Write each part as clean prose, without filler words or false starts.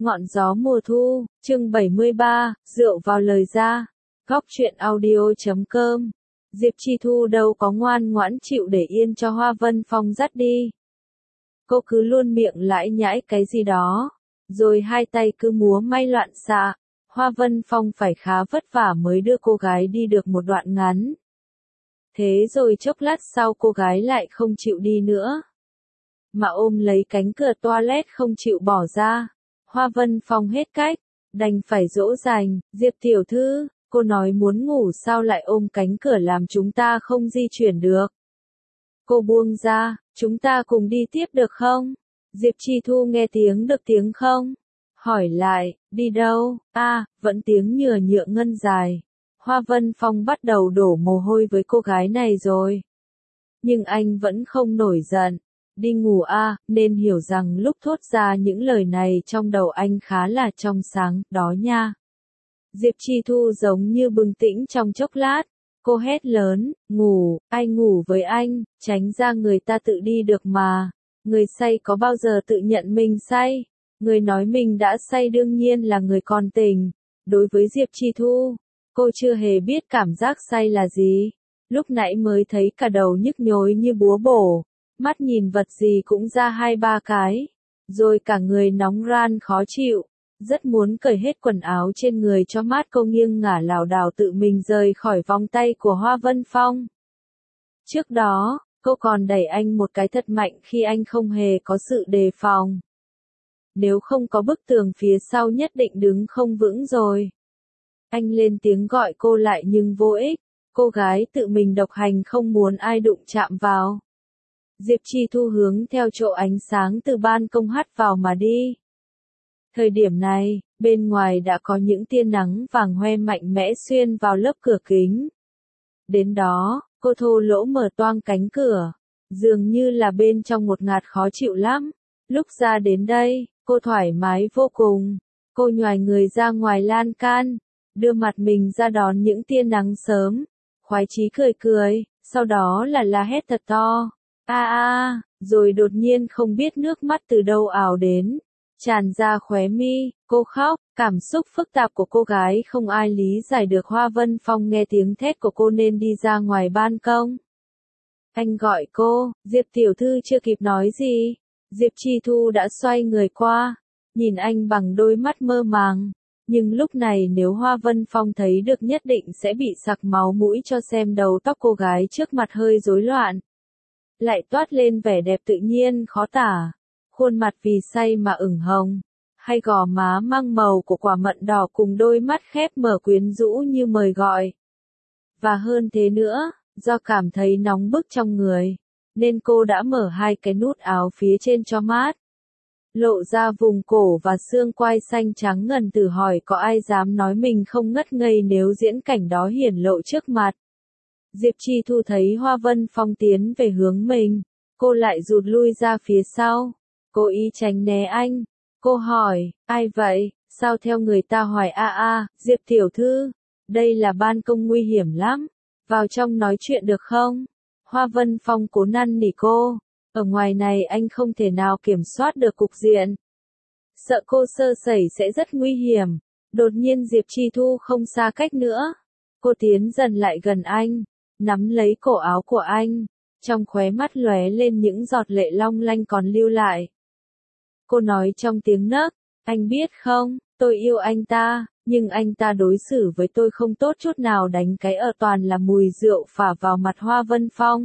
Ngọn gió mùa thu, chương 73, rượu vào lời ra. Góc truyện audio.com. Diệp Chi Thu đâu có ngoan ngoãn chịu để yên cho Hoa Vân Phong dắt đi. Cô cứ luôn miệng lải nhải cái gì đó, rồi hai tay cứ múa may loạn xạ. Hoa Vân Phong phải khá vất vả mới đưa cô gái đi được một đoạn ngắn. Thế rồi chốc lát sau cô gái lại không chịu đi nữa, mà ôm lấy cánh cửa toilet không chịu bỏ ra. Hoa Vân Phong hết cách, đành phải dỗ dành, Diệp tiểu thư, cô nói muốn ngủ sao lại ôm cánh cửa làm chúng ta không di chuyển được. Cô buông ra, chúng ta cùng đi tiếp được không? Diệp Chi Thu nghe tiếng được tiếng không? Hỏi lại, đi đâu? Vẫn tiếng nhựa ngân dài. Hoa Vân Phong bắt đầu đổ mồ hôi với cô gái này rồi. Nhưng anh vẫn không nổi giận. Đi ngủ nên hiểu rằng lúc thốt ra những lời này trong đầu anh khá là trong sáng, đó nha. Diệp Chi Thu giống như bừng tỉnh trong chốc lát. Cô hét lớn, ngủ, ai ngủ với anh, tránh ra người ta tự đi được mà. Người say có bao giờ tự nhận mình say? Người nói mình đã say đương nhiên là người còn tỉnh. Đối với Diệp Chi Thu, cô chưa hề biết cảm giác say là gì. Lúc nãy mới thấy cả đầu nhức nhối như búa bổ. Mắt nhìn vật gì cũng ra 2-3 cái, rồi cả người nóng ran khó chịu, rất muốn cởi hết quần áo trên người cho mát. Cô nghiêng ngả lảo đảo tự mình rời khỏi vòng tay của Hoa Vân Phong. Trước đó, cô còn đẩy anh một cái thật mạnh khi anh không hề có sự đề phòng. Nếu không có bức tường phía sau nhất định đứng không vững rồi. Anh lên tiếng gọi cô lại nhưng vô ích, cô gái tự mình độc hành không muốn ai đụng chạm vào. Diệp Chi Thu hướng theo chỗ ánh sáng từ ban công hắt vào mà đi. Thời điểm này, bên ngoài đã có những tia nắng vàng hoe mạnh mẽ xuyên vào lớp cửa kính. Đến đó, cô thô lỗ mở toang cánh cửa, dường như là bên trong một ngạt khó chịu lắm. Lúc ra đến đây, cô thoải mái vô cùng. Cô nhoài người ra ngoài lan can, đưa mặt mình ra đón những tia nắng sớm, khoái chí cười cười, sau đó là la hét thật to. Rồi đột nhiên không biết nước mắt từ đâu ào đến, tràn ra khóe mi, cô khóc, cảm xúc phức tạp của cô gái không ai lý giải được. Hoa Vân Phong nghe tiếng thét của cô nên đi ra ngoài ban công. Anh gọi cô, Diệp tiểu thư chưa kịp nói gì, Diệp Chi Thu đã xoay người qua, nhìn anh bằng đôi mắt mơ màng. Nhưng lúc này nếu Hoa Vân Phong thấy được nhất định sẽ bị sặc máu mũi cho xem đầu tóc cô gái trước mặt hơi rối loạn. Lại toát lên vẻ đẹp tự nhiên khó tả, khuôn mặt vì say mà ửng hồng, hay gò má mang màu của quả mận đỏ cùng đôi mắt khép mở quyến rũ như mời gọi. Và hơn thế nữa, do cảm thấy nóng bức trong người, nên cô đã mở hai cái nút áo phía trên cho mát. Lộ ra vùng cổ và xương quai xanh trắng ngần, thử hỏi có ai dám nói mình không ngất ngây nếu diễn cảnh đó hiển lộ trước mặt. Diệp Chi Thu thấy Hoa Vân Phong tiến về hướng mình, cô lại rụt lui ra phía sau, cố ý tránh né anh. Cô hỏi, ai vậy, sao theo người ta hoài? Diệp tiểu thư, đây là ban công nguy hiểm lắm, vào trong nói chuyện được không? Hoa Vân Phong cố năn nỉ cô, ở ngoài này anh không thể nào kiểm soát được cục diện. Sợ cô sơ sẩy sẽ rất nguy hiểm. Đột nhiên Diệp Chi Thu không xa cách nữa, cô tiến dần lại gần anh, nắm lấy cổ áo của anh, trong khóe mắt lóe lên những giọt lệ long lanh còn lưu lại. Cô nói trong tiếng nấc, anh biết không, tôi yêu anh ta, nhưng anh ta đối xử với tôi không tốt chút nào, đánh cái ở toàn là mùi rượu phả vào mặt Hoa Vân Phong.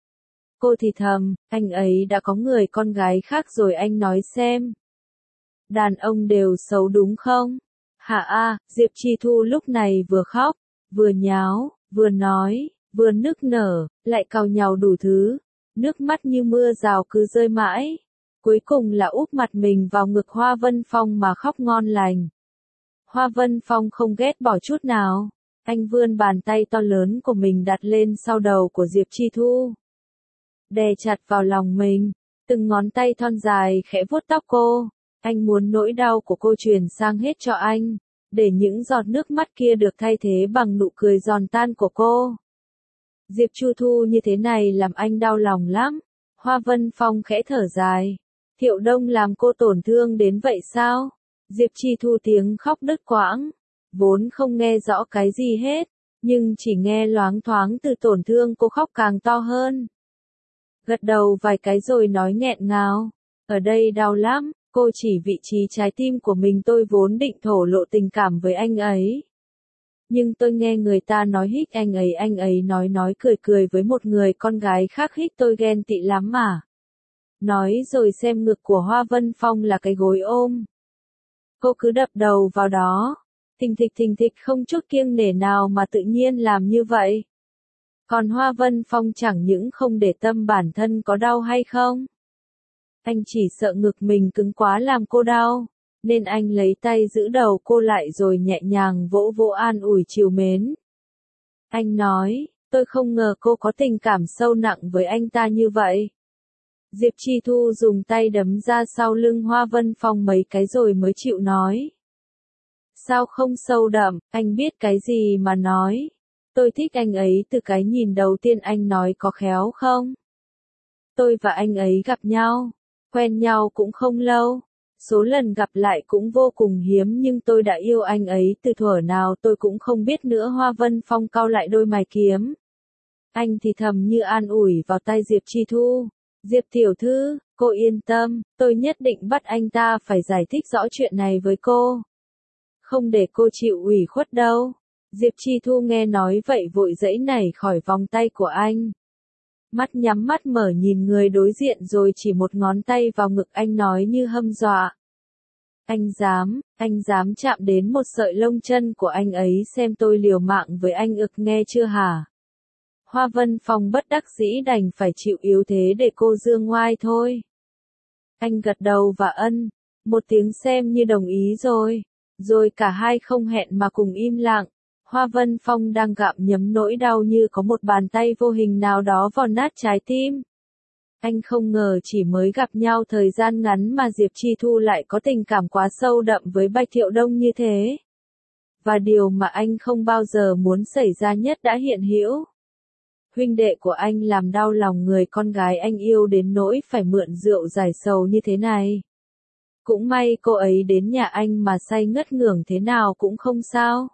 Cô thì thầm, anh ấy đã có người con gái khác rồi. Anh nói xem, đàn ông đều xấu đúng không? Diệp Chi Thu lúc này vừa khóc, vừa nháo, vừa nói, vừa nức nở, lại càu nhàu đủ thứ, nước mắt như mưa rào cứ rơi mãi. Cuối cùng là úp mặt mình vào ngực Hoa Vân Phong mà khóc ngon lành. Hoa Vân Phong không ghét bỏ chút nào, anh vươn bàn tay to lớn của mình đặt lên sau đầu của Diệp Chi Thu, đè chặt vào lòng mình, từng ngón tay thon dài khẽ vuốt tóc cô. Anh muốn nỗi đau của cô truyền sang hết cho anh, để những giọt nước mắt kia được thay thế bằng nụ cười giòn tan của cô. Diệp Chi Thu như thế này làm anh đau lòng lắm. Hoa Vân Phong khẽ thở dài. Thiệu Đông làm cô tổn thương đến vậy sao? Diệp Chi Thu tiếng khóc đứt quãng, vốn không nghe rõ cái gì hết, nhưng chỉ nghe loáng thoáng từ tổn thương cô khóc càng to hơn. Gật đầu vài cái rồi nói nghẹn ngào, ở đây đau lắm, cô chỉ vị trí trái tim của mình, tôi vốn định thổ lộ tình cảm với anh ấy. Nhưng tôi nghe người ta nói hích anh ấy nói cười cười với một người con gái khác, hích tôi ghen tị lắm mà. Nói rồi xem ngực của Hoa Vân Phong là cái gối ôm. Cô cứ đập đầu vào đó, thình thịch không chút kiêng nể nào mà tự nhiên làm như vậy. Còn Hoa Vân Phong chẳng những không để tâm bản thân có đau hay không. Anh chỉ sợ ngực mình cứng quá làm cô đau, nên anh lấy tay giữ đầu cô lại rồi nhẹ nhàng vỗ vỗ an ủi trìu mến. Anh nói, tôi không ngờ cô có tình cảm sâu nặng với anh ta như vậy. Diệp Chi Thu dùng tay đấm ra sau lưng Hoa Vân Phong mấy cái rồi mới chịu nói. Sao không sâu đậm, anh biết cái gì mà nói. Tôi thích anh ấy từ cái nhìn đầu tiên, anh nói có khéo không? Tôi và anh ấy gặp nhau, quen nhau cũng không lâu. Số lần gặp lại cũng vô cùng hiếm, nhưng tôi đã yêu anh ấy từ thuở nào tôi cũng không biết nữa. Hoa Vân Phong cau lại đôi mày kiếm. Anh thì thầm như an ủi vào tai Diệp Chi Thu. Diệp tiểu thư, cô yên tâm, tôi nhất định bắt anh ta phải giải thích rõ chuyện này với cô. Không để cô chịu ủy khuất đâu. Diệp Chi Thu nghe nói vậy vội giãy nảy khỏi vòng tay của anh. Mắt nhắm mắt mở nhìn người đối diện rồi chỉ một ngón tay vào ngực anh nói như hâm dọa. Anh dám chạm đến một sợi lông chân của anh ấy xem tôi liều mạng với anh ực, nghe chưa hả? Hoa Vân Phong bất đắc dĩ đành phải chịu yếu thế để cô dương ngoai thôi. Anh gật đầu và ân, một tiếng xem như đồng ý rồi. Rồi cả hai không hẹn mà cùng im lặng. Hoa Vân Phong đang gặm nhấm nỗi đau như có một bàn tay vô hình nào đó vò nát trái tim. Anh không ngờ chỉ mới gặp nhau thời gian ngắn mà Diệp Chi Thu lại có tình cảm quá sâu đậm với Bạch Thiệu Đông như thế. Và điều mà anh không bao giờ muốn xảy ra nhất đã hiện hữu. Huynh đệ của anh làm đau lòng người con gái anh yêu đến nỗi phải mượn rượu giải sầu như thế này. Cũng may cô ấy đến nhà anh mà say ngất ngưởng thế nào cũng không sao.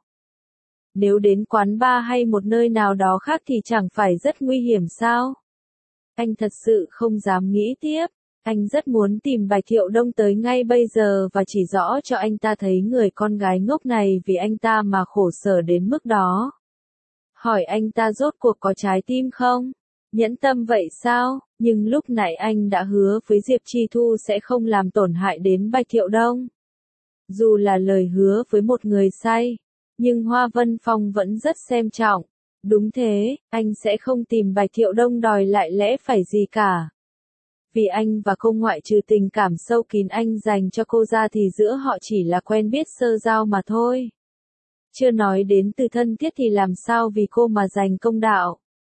Nếu đến quán bar hay một nơi nào đó khác thì chẳng phải rất nguy hiểm sao? Anh thật sự không dám nghĩ tiếp. Anh rất muốn tìm Bạch Thiệu Đông tới ngay bây giờ và chỉ rõ cho anh ta thấy người con gái ngốc này vì anh ta mà khổ sở đến mức đó. Hỏi anh ta rốt cuộc có trái tim không? Nhẫn tâm vậy sao? Nhưng lúc nãy anh đã hứa với Diệp Chi Thu sẽ không làm tổn hại đến Bạch Thiệu Đông. Dù là lời hứa với một người say, nhưng Hoa Vân Phong vẫn rất xem trọng. Đúng thế, anh sẽ không tìm Bạch Thiệu Đông đòi lại lẽ phải gì cả. Vì anh và cô ngoại trừ tình cảm sâu kín anh dành cho cô ra thì giữa họ chỉ là quen biết sơ giao mà thôi. Chưa nói đến từ thân thiết thì làm sao vì cô mà giành công đạo.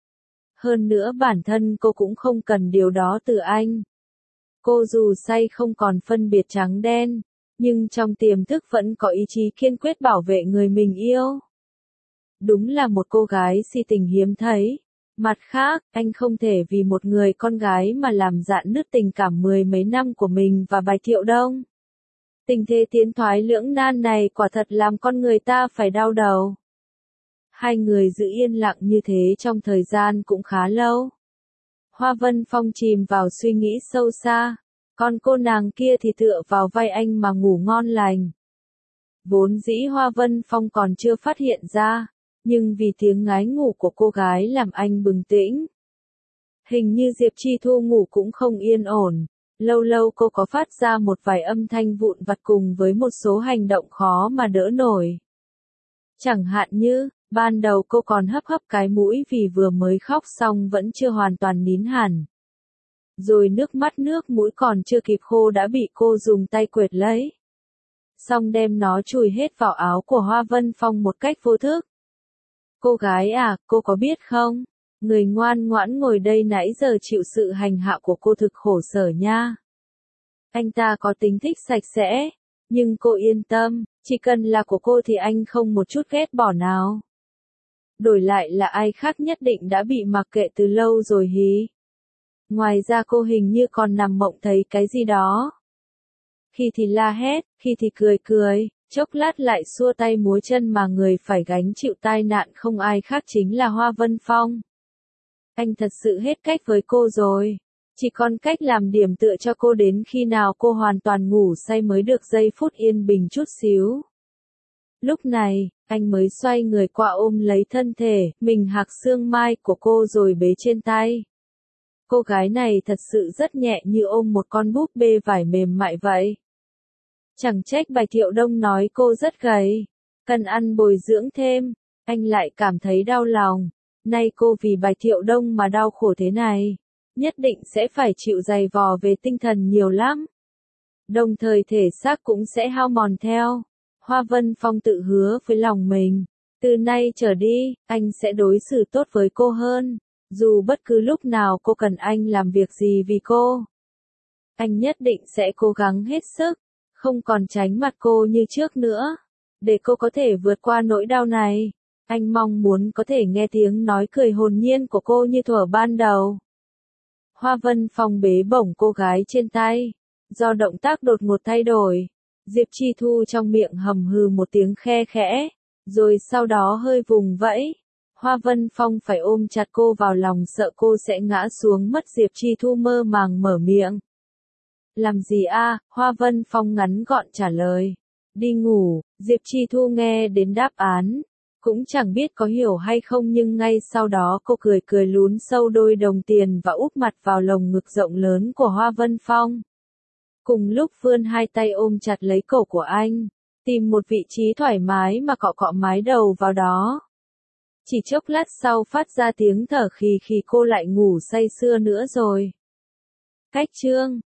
Hơn nữa bản thân cô cũng không cần điều đó từ anh. Cô dù say không còn phân biệt trắng đen, nhưng trong tiềm thức vẫn có ý chí kiên quyết bảo vệ người mình yêu. Đúng là một cô gái si tình hiếm thấy. Mặt khác, anh không thể vì một người con gái mà làm rạn nứt tình cảm mười mấy năm của mình và Bạch Thiệu Đông. Tình thế tiến thoái lưỡng nan này quả thật làm con người ta phải đau đầu. Hai người giữ yên lặng như thế trong thời gian cũng khá lâu. Hoa Vân Phong chìm vào suy nghĩ sâu xa, còn cô nàng kia thì tựa vào vai anh mà ngủ ngon lành. Vốn dĩ Hoa Vân Phong còn chưa phát hiện ra, nhưng vì tiếng ngái ngủ của cô gái làm anh bừng tỉnh. Hình như Diệp Chi Thu ngủ cũng không yên ổn, lâu lâu cô có phát ra một vài âm thanh vụn vặt cùng với một số hành động khó mà đỡ nổi. Chẳng hạn như, ban đầu cô còn hấp hấp cái mũi vì vừa mới khóc xong vẫn chưa hoàn toàn nín hẳn. Rồi nước mắt nước mũi còn chưa kịp khô đã bị cô dùng tay quệt lấy. Xong đem nó chùi hết vào áo của Hoa Vân Phong một cách vô thức. Cô gái à, cô có biết không? Người ngoan ngoãn ngồi đây nãy giờ chịu sự hành hạ của cô thực khổ sở nha. Anh ta có tính thích sạch sẽ, nhưng cô yên tâm, chỉ cần là của cô thì anh không một chút ghét bỏ nào. Đổi lại là ai khác nhất định đã bị mặc kệ từ lâu rồi hí. Ngoài ra cô hình như còn nằm mộng thấy cái gì đó. khi thì la hét, khi thì cười cười, chốc lát lại xua tay múa chân mà người phải gánh chịu tai nạn không ai khác chính là Hoa Vân Phong. Anh thật sự hết cách với cô rồi. Chỉ còn cách làm điểm tựa cho cô đến khi nào cô hoàn toàn ngủ say mới được giây phút yên bình chút xíu. Lúc này, anh mới xoay người qua ôm lấy thân thể, mình hạc xương mai của cô rồi bế trên tay. Cô gái này thật sự rất nhẹ như ôm một con búp bê vải mềm mại vậy. Chẳng trách Bạch Thiệu Đông nói cô rất gầy, cần ăn bồi dưỡng thêm, anh lại cảm thấy đau lòng. Nay cô vì Bạch Thiệu Đông mà đau khổ thế này, nhất định sẽ phải chịu dày vò về tinh thần nhiều lắm. Đồng thời thể xác cũng sẽ hao mòn theo. Hoa Vân Phong tự hứa với lòng mình, từ nay trở đi, anh sẽ đối xử tốt với cô hơn, dù bất cứ lúc nào cô cần anh làm việc gì vì cô. Anh nhất định sẽ cố gắng hết sức, không còn tránh mặt cô như trước nữa, để cô có thể vượt qua nỗi đau này. Anh mong muốn có thể nghe tiếng nói cười hồn nhiên của cô như thuở ban đầu. Hoa Vân Phong bế bổng cô gái trên tay, do động tác đột ngột thay đổi. Diệp Chi Thu trong miệng hầm hừ một tiếng khe khẽ, rồi sau đó hơi vùng vẫy. Hoa Vân Phong phải ôm chặt cô vào lòng sợ cô sẽ ngã xuống mất. Diệp Chi Thu mơ màng mở miệng. Làm gì a? Hoa Vân Phong ngắn gọn trả lời. Đi ngủ. Diệp Chi Thu nghe đến đáp án, cũng chẳng biết có hiểu hay không nhưng ngay sau đó cô cười cười lún sâu đôi đồng tiền và úp mặt vào lồng ngực rộng lớn của Hoa Vân Phong. Cùng lúc vươn hai tay ôm chặt lấy cổ của anh, tìm một vị trí thoải mái mà cọ cọ mái đầu vào đó. Chỉ chốc lát sau phát ra tiếng thở khì khì cô lại ngủ say sưa nữa rồi. Cách chương